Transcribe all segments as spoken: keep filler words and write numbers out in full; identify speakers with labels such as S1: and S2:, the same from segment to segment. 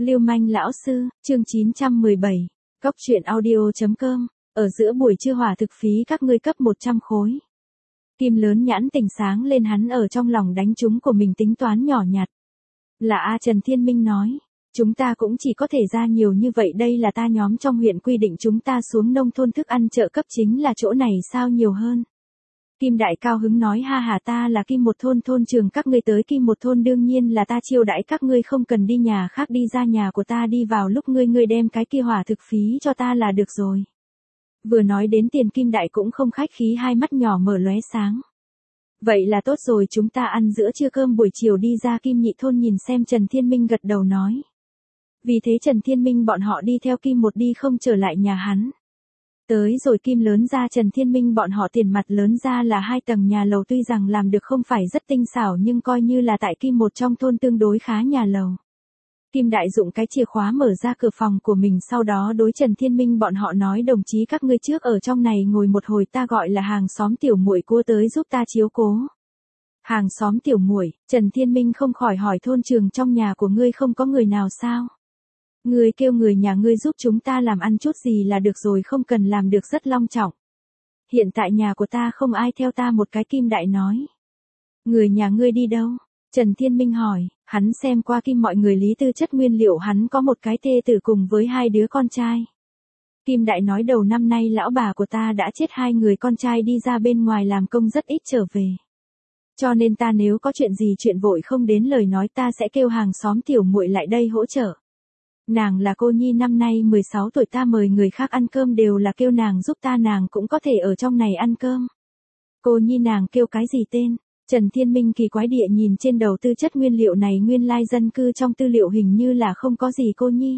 S1: Lưu manh lão sư, chương chín trăm mười bảy, cốc truyện audio.com, ở giữa buổi trưa hỏa thực phí các ngươi cấp một trăm khối. Kim lớn nhãn tỉnh sáng lên, hắn ở trong lòng đánh trúng của mình tính toán nhỏ nhặt. Là A Trần Thiên Minh nói, chúng ta cũng chỉ có thể ra nhiều như vậy, đây là ta nhóm trong huyện quy định, chúng ta xuống nông thôn thức ăn trợ cấp chính là chỗ này sao nhiều hơn. Kim Đại cao hứng nói, ha ha, ta là Kim một thôn thôn trường, các ngươi tới Kim một thôn đương nhiên là ta chiêu đãi các ngươi, không cần đi nhà khác, đi ra nhà của ta đi vào lúc ngươi ngươi đem cái kia hỏa thực phí cho ta là được rồi. Vừa nói đến tiền, Kim Đại cũng không khách khí, hai mắt nhỏ mở lóe sáng. Vậy là tốt rồi, chúng ta ăn giữa trưa cơm buổi chiều đi ra Kim nhị thôn nhìn xem. Trần Thiên Minh gật đầu nói. Vì thế Trần Thiên Minh bọn họ đi theo Kim một đi không trở lại nhà hắn. Tới rồi Kim lớn ra, Trần Thiên Minh bọn họ tiền mặt lớn ra là hai tầng nhà lầu, tuy rằng làm được không phải rất tinh xảo nhưng coi như là tại Kim một trong thôn tương đối khá nhà lầu. Kim Đại dụng cái chìa khóa mở ra cửa phòng của mình, sau đó đối Trần Thiên Minh bọn họ nói, đồng chí các ngươi trước ở trong này ngồi một hồi, ta gọi là hàng xóm tiểu muội cua tới giúp ta chiếu cố. Hàng xóm tiểu muội, Trần Thiên Minh không khỏi hỏi, thôn trường trong nhà của ngươi không có người nào sao? Ngươi kêu người nhà ngươi giúp chúng ta làm ăn chút gì là được rồi, không cần làm được rất long trọng. Hiện tại nhà của ta không ai theo ta một cái. Kim Đại nói. Người nhà ngươi đi đâu? Trần Thiên Minh hỏi, hắn xem qua Kim mọi người lý tư chất nguyên liệu, hắn có một cái thê tử cùng với hai đứa con trai. Kim Đại nói, đầu năm nay lão bà của ta đã chết, hai người con trai đi ra bên ngoài làm công rất ít trở về. Cho nên ta nếu có chuyện gì chuyện vội không đến lời nói, ta sẽ kêu hàng xóm tiểu muội lại đây hỗ trợ. Nàng là cô nhi, năm nay mười sáu tuổi, ta mời người khác ăn cơm đều là kêu nàng giúp ta, nàng cũng có thể ở trong này ăn cơm. Cô nhi nàng kêu cái gì tên? Trần Thiên Minh kỳ quái địa nhìn trên đầu tư chất nguyên liệu này, nguyên lai dân cư trong tư liệu hình như là không có gì cô nhi.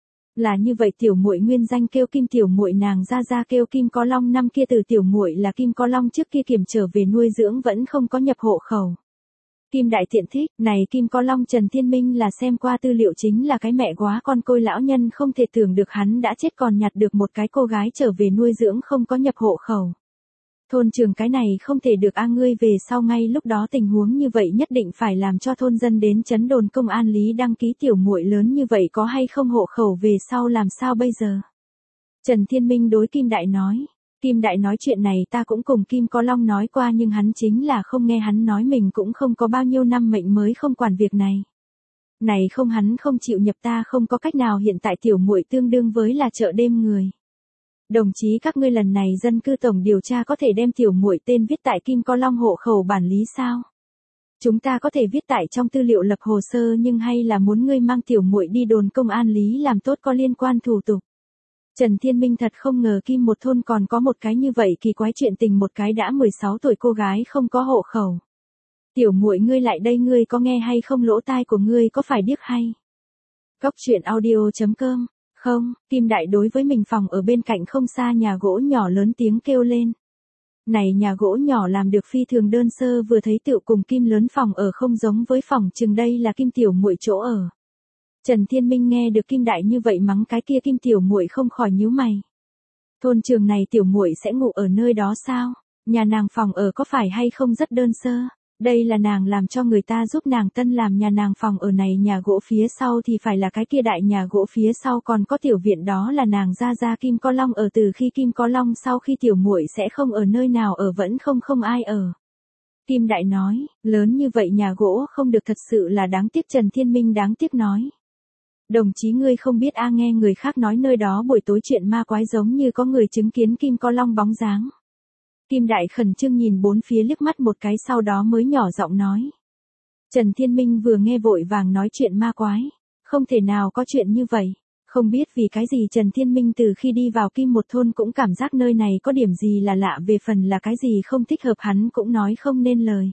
S1: Là như vậy, tiểu muội nguyên danh kêu Kim, tiểu muội nàng ra ra kêu Kim Có Long, năm kia từ tiểu muội là Kim Có Long trước kia kiểm trở về nuôi dưỡng, vẫn không có nhập hộ khẩu. Kim Đại tiện thích, này Kim Có Long Trần Thiên Minh là xem qua tư liệu chính là cái mẹ quá con côi lão nhân, không thể tưởng được hắn đã chết còn nhặt được một cái cô gái trở về nuôi dưỡng, không có nhập hộ khẩu. Thôn trường cái này không thể được a, ngươi về sau ngay lúc đó tình huống như vậy nhất định phải làm cho thôn dân đến trấn đồn công an lý đăng ký, tiểu muội lớn như vậy có hay không hộ khẩu về sau làm sao bây giờ? Trần Thiên Minh đối Kim Đại nói. Kim Đại nói, chuyện này ta cũng cùng Kim Có Long nói qua nhưng hắn chính là không nghe, hắn nói mình cũng không có bao nhiêu năm mệnh mới không quản việc này. Này không, hắn không chịu nhập, ta không có cách nào, hiện tại tiểu muội tương đương với là chợ đêm người. Đồng chí các ngươi lần này dân cư tổng điều tra có thể đem tiểu muội tên viết tại Kim Có Long hộ khẩu bản lý sao? Chúng ta có thể viết tại trong tư liệu lập hồ sơ, nhưng hay là muốn ngươi mang tiểu muội đi đồn công an lý làm tốt có liên quan thủ tục. Trần Thiên Minh thật không ngờ Kim một thôn còn có một cái như vậy kỳ quái chuyện tình, một cái đã mười sáu tuổi cô gái không có hộ khẩu. Tiểu muội ngươi lại đây, ngươi có nghe hay không, lỗ tai của ngươi có phải điếc hay? Cốc truyện audio.com. Không, Kim Đại đối với mình phòng ở bên cạnh không xa nhà gỗ nhỏ lớn tiếng kêu lên. Này nhà gỗ nhỏ làm được phi thường đơn sơ, vừa thấy tựu cùng Kim lớn phòng ở không giống với phòng chừng đây là Kim tiểu muội chỗ ở. Trần Thiên Minh nghe được Kim Đại như vậy mắng cái kia Kim tiểu muội không khỏi nhíu mày. Thôn trường này tiểu muội sẽ ngủ ở nơi đó sao? Nhà nàng phòng ở có phải hay không rất đơn sơ? Đây là nàng làm cho người ta giúp nàng tân làm nhà nàng phòng ở này, nhà gỗ phía sau thì phải là cái kia đại nhà gỗ phía sau còn có tiểu viện, đó là nàng ra ra Kim Có Long ở, từ khi Kim Có Long sau khi tiểu muội sẽ không ở nơi nào ở, vẫn không không ai ở. Kim Đại nói, lớn như vậy nhà gỗ không được, thật sự là đáng tiếc. Trần Thiên Minh đáng tiếc nói. Đồng chí ngươi không biết a, nghe người khác nói nơi đó buổi tối chuyện ma quái, giống như có người chứng kiến Kim Có Long bóng dáng. Kim Đại khẩn trương nhìn bốn phía liếc mắt một cái, sau đó mới nhỏ giọng nói. Trần Thiên Minh vừa nghe vội vàng nói, chuyện ma quái, không thể nào có chuyện như vậy. Không biết vì cái gì Trần Thiên Minh từ khi đi vào Kim một thôn cũng cảm giác nơi này có điểm gì là lạ, về phần là cái gì không thích hợp hắn cũng nói không nên lời.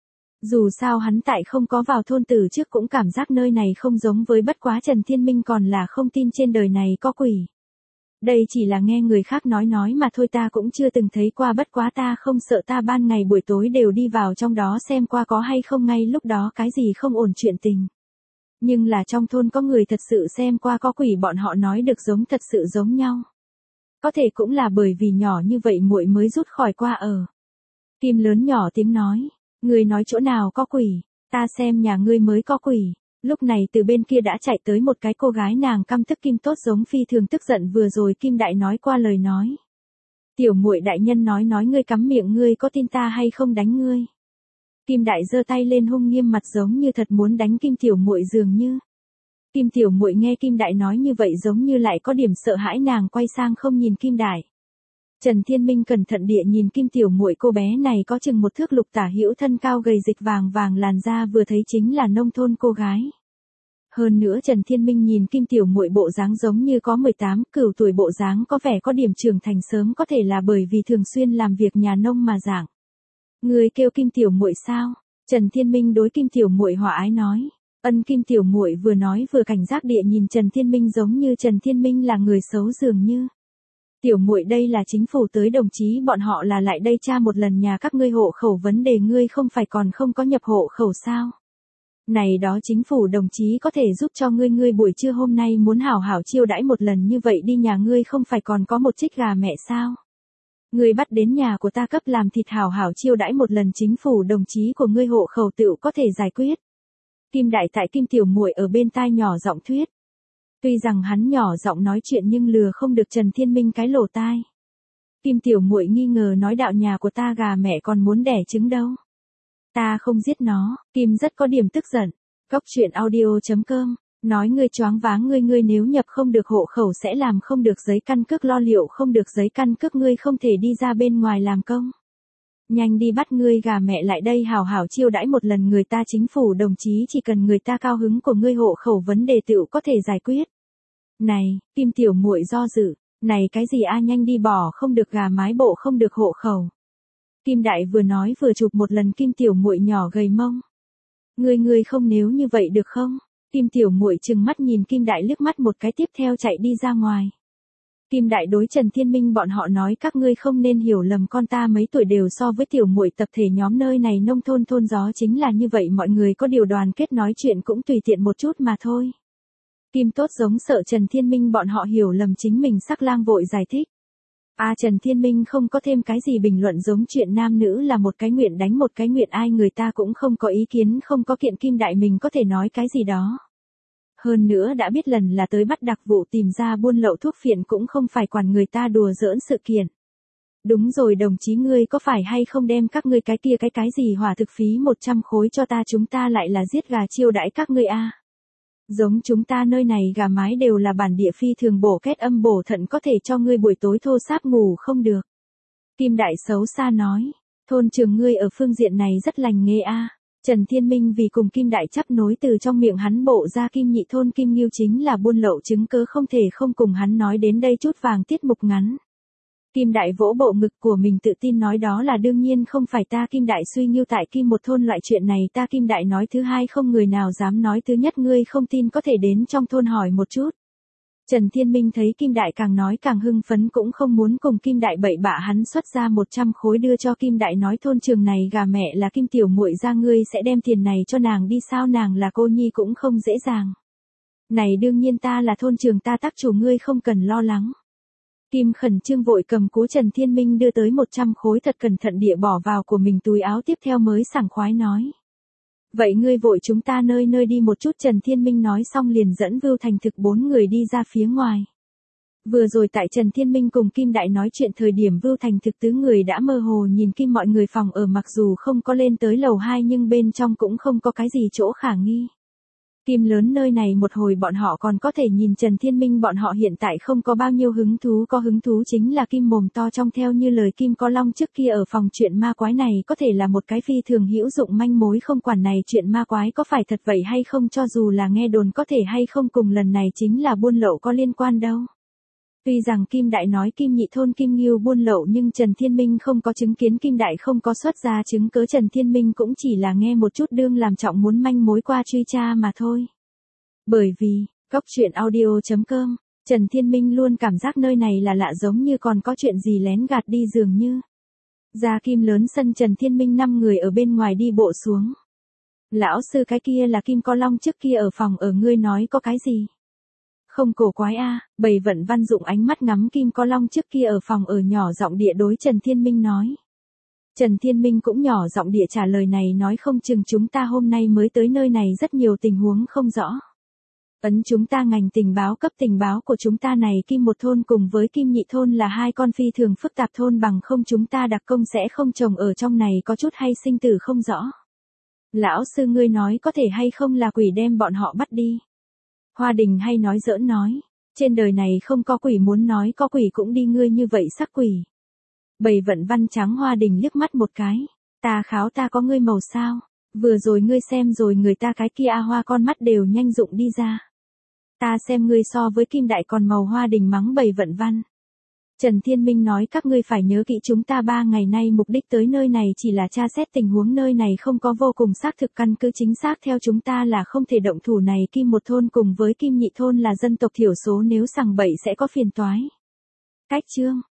S1: Dù sao hắn tại không có vào thôn từ trước cũng cảm giác nơi này không giống với, bất quá Trần Thiên Minh còn là không tin trên đời này có quỷ. Đây chỉ là nghe người khác nói nói mà thôi, ta cũng chưa từng thấy qua, bất quá ta không sợ, ta ban ngày buổi tối đều đi vào trong đó xem qua có hay không, ngay lúc đó cái gì không ổn chuyện tình. Nhưng là trong thôn có người thật sự xem qua có quỷ, bọn họ nói được giống thật sự giống nhau. Có thể cũng là bởi vì nhỏ như vậy muội mới rút khỏi qua ở. Kim lớn nhỏ tiếng nói, ngươi nói chỗ nào có quỷ, ta xem nhà ngươi mới có quỷ. Lúc này từ bên kia đã chạy tới một cái cô gái, nàng căm tức Kim Tốt giống phi thường tức giận vừa rồi Kim Đại nói qua lời nói. Tiểu muội đại nhân nói nói ngươi cắm miệng, ngươi có tin ta hay không đánh ngươi. Kim Đại giơ tay lên hung nghiêm mặt giống như thật muốn đánh Kim Tiểu muội dường như. Kim Tiểu muội nghe Kim Đại nói như vậy giống như lại có điểm sợ hãi, nàng quay sang không nhìn Kim Đại. Trần Thiên Minh cẩn thận địa nhìn Kim Tiểu muội, cô bé này có chừng một thước lục tả hữu, thân cao gầy dịch vàng vàng, làn da vừa thấy chính là nông thôn cô gái. Hơn nữa Trần Thiên Minh nhìn Kim Tiểu muội bộ dáng giống như có mười tám, cửu tuổi bộ dáng, có vẻ có điểm trưởng thành sớm, có thể là bởi vì thường xuyên làm việc nhà nông mà dạng. Người kêu Kim Tiểu muội sao? Trần Thiên Minh đối Kim Tiểu muội hòa ái nói. Ân. Kim Tiểu muội vừa nói vừa cảnh giác địa nhìn Trần Thiên Minh giống như Trần Thiên Minh là người xấu dường như. Tiểu muội, đây là chính phủ tới, đồng chí bọn họ là lại đây tra một lần nhà các ngươi hộ khẩu vấn đề, ngươi không phải còn không có nhập hộ khẩu sao? Này đó chính phủ đồng chí có thể giúp cho ngươi, ngươi buổi trưa hôm nay muốn hảo hảo chiêu đãi một lần như vậy đi, nhà ngươi không phải còn có một trích gà mẹ sao? Ngươi bắt đến nhà của ta cấp làm thịt hảo hảo chiêu đãi một lần, chính phủ đồng chí của ngươi hộ khẩu tựu có thể giải quyết. Kim Đại tại Kim Tiểu muội ở bên tai nhỏ giọng thuyết. Tuy rằng hắn nhỏ giọng nói chuyện nhưng lừa không được Trần Thiên Minh cái lỗ tai. Kim Tiểu muội nghi ngờ nói, đạo nhà của ta gà mẹ còn muốn đẻ trứng đâu. Ta không giết nó. Kim rất có điểm tức giận. Cóc truyện audio chấm com nói ngươi choáng váng, ngươi ngươi nếu nhập không được hộ khẩu sẽ làm không được giấy căn cước, lo liệu không được giấy căn cước ngươi không thể đi ra bên ngoài làm công. Nhanh đi bắt ngươi gà mẹ lại đây hảo hảo chiêu đãi một lần người ta, chính phủ đồng chí chỉ cần người ta cao hứng của ngươi hộ khẩu vấn đề tựu có thể giải quyết. Này, Kim Tiểu muội do dự, này cái gì a, nhanh đi, bỏ không được gà mái bộ không được hộ khẩu. Kim Đại vừa nói vừa chụp một lần Kim Tiểu muội nhỏ gầy mông. Ngươi ngươi không, nếu như vậy được không? Kim Tiểu muội trừng mắt nhìn Kim Đại liếc mắt một cái, tiếp theo chạy đi ra ngoài. Kim Đại đối Trần Thiên Minh bọn họ nói, các ngươi không nên hiểu lầm, con ta mấy tuổi đều so với Tiểu muội tập thể nhóm nơi này nông thôn thôn gió chính là như vậy, mọi người có điều đoàn kết nói chuyện cũng tùy tiện một chút mà thôi. Kim Tốt giống sợ Trần Thiên Minh bọn họ hiểu lầm chính mình, sắc lang vội giải thích. A à, Trần Thiên Minh không có thêm cái gì bình luận, giống chuyện nam nữ là một cái nguyện đánh một cái nguyện ai, người ta cũng không có ý kiến, không có kiện Kim Đại mình có thể nói cái gì đó. Hơn nữa đã biết lần là tới bắt đặc vụ tìm ra buôn lậu thuốc phiện, cũng không phải quản người ta đùa giỡn sự kiện. Đúng rồi đồng chí, ngươi có phải hay không đem các ngươi cái kia cái cái gì hỏa thực phí một trăm khối cho ta, chúng ta lại là giết gà chiêu đãi các ngươi a. Giống chúng ta nơi này gà mái đều là bản địa, phi thường bổ kết âm bổ thận, có thể cho ngươi buổi tối thô sáp ngủ không được. Kim Đại xấu xa nói, thôn trường ngươi ở phương diện này rất lành nghề a. Trần Thiên Minh vì cùng Kim Đại chấp nối, từ trong miệng hắn bộ ra Kim Nhị thôn Kim Nghiêu chính là buôn lậu chứng cớ, không thể không cùng hắn nói đến đây chút vàng tiết mục ngắn. Kim Đại vỗ bộ ngực của mình tự tin nói, đó là đương nhiên, không phải ta Kim Đại suy nghiêu tại Kim một thôn loại chuyện này, ta Kim Đại nói thứ hai không người nào dám nói thứ nhất, ngươi không tin có thể đến trong thôn hỏi một chút. Trần Thiên Minh thấy Kim Đại càng nói càng hưng phấn, cũng không muốn cùng Kim Đại bậy bạ, hắn xuất ra một trăm khối đưa cho Kim Đại nói, thôn trường này gà mẹ là Kim Tiểu muội ra, ngươi sẽ đem tiền này cho nàng đi sao, nàng là cô nhi cũng không dễ dàng. Này đương nhiên, ta là thôn trường ta tác chủ, ngươi không cần lo lắng. Kim khẩn trương vội cầm cố Trần Thiên Minh đưa tới một trăm khối, thật cẩn thận địa bỏ vào của mình túi áo, tiếp theo mới sảng khoái nói. Vậy ngươi vội chúng ta nơi nơi đi một chút. Trần Thiên Minh nói xong liền dẫn Vưu Thành Thực bốn người đi ra phía ngoài. Vừa rồi tại Trần Thiên Minh cùng Kim Đại nói chuyện thời điểm, Vưu Thành Thực tứ người đã mơ hồ nhìn Kim mọi người phòng ở, mặc dù không có lên tới lầu hai nhưng bên trong cũng không có cái gì chỗ khả nghi. Kim lớn nơi này một hồi bọn họ còn có thể nhìn Trần Thiên Minh bọn họ hiện tại không có bao nhiêu hứng thú, có hứng thú chính là Kim mồm to trong, theo như lời Kim có long trước kia ở phòng chuyện ma quái này có thể là một cái phi thường hữu dụng manh mối, không quản này chuyện ma quái có phải thật vậy hay không, cho dù là nghe đồn có thể hay không cùng lần này chính là buôn lậu có liên quan đâu. Tuy rằng Kim Đại nói Kim Nhị thôn Kim Nghiêu buôn lậu nhưng Trần Thiên Minh không có chứng kiến, Kim Đại không có xuất ra chứng cớ, Trần Thiên Minh cũng chỉ là nghe một chút, đương làm trọng muốn manh mối qua truy tra mà thôi. Bởi vì, cóc truyện audio chấm com, Trần Thiên Minh luôn cảm giác nơi này là lạ, giống như còn có chuyện gì lén gạt đi dường như. Ra Kim lớn sân, Trần Thiên Minh năm người ở bên ngoài đi bộ xuống. Lão sư, cái kia là Kim có long trước kia ở phòng ở, ngươi nói có cái gì? Không cổ quái a. À, Bầy Vận Văn dụng ánh mắt ngắm Kim có long trước kia ở phòng ở, nhỏ giọng địa đối Trần Thiên Minh nói. Trần Thiên Minh cũng nhỏ giọng địa trả lời này, nói không chừng chúng ta hôm nay mới tới nơi này rất nhiều tình huống không rõ. Ấn chúng ta ngành tình báo cấp tình báo của chúng ta này, Kim một thôn cùng với Kim nhị thôn là hai con phi thường phức tạp thôn, bằng không chúng ta đặc công sẽ không trồng ở trong này, có chút hay sinh tử không rõ. Lão sư ngươi nói có thể hay không là quỷ đem bọn họ bắt đi. Hoa Đình hay nói giỡn nói, trên đời này không có quỷ, muốn nói có quỷ cũng đi ngươi như vậy sắc quỷ. Bầy Vận Văn trắng Hoa Đình liếc mắt một cái, ta kháo ta có ngươi màu sao, vừa rồi ngươi xem rồi người ta cái kia hoa con mắt đều nhanh rụng đi ra. Ta xem ngươi so với Kim đại còn màu. Hoa Đình mắng bầy Vận Văn. Trần Thiên Minh nói các ngươi phải nhớ kỹ, chúng ta ba ngày nay mục đích tới nơi này chỉ là tra xét tình huống nơi này không có vô cùng xác thực, căn cứ chính xác theo chúng ta là không thể động thủ này. Kim một thôn cùng với Kim nhị thôn là dân tộc thiểu số, nếu sằng bậy sẽ có phiền toái. Cách chương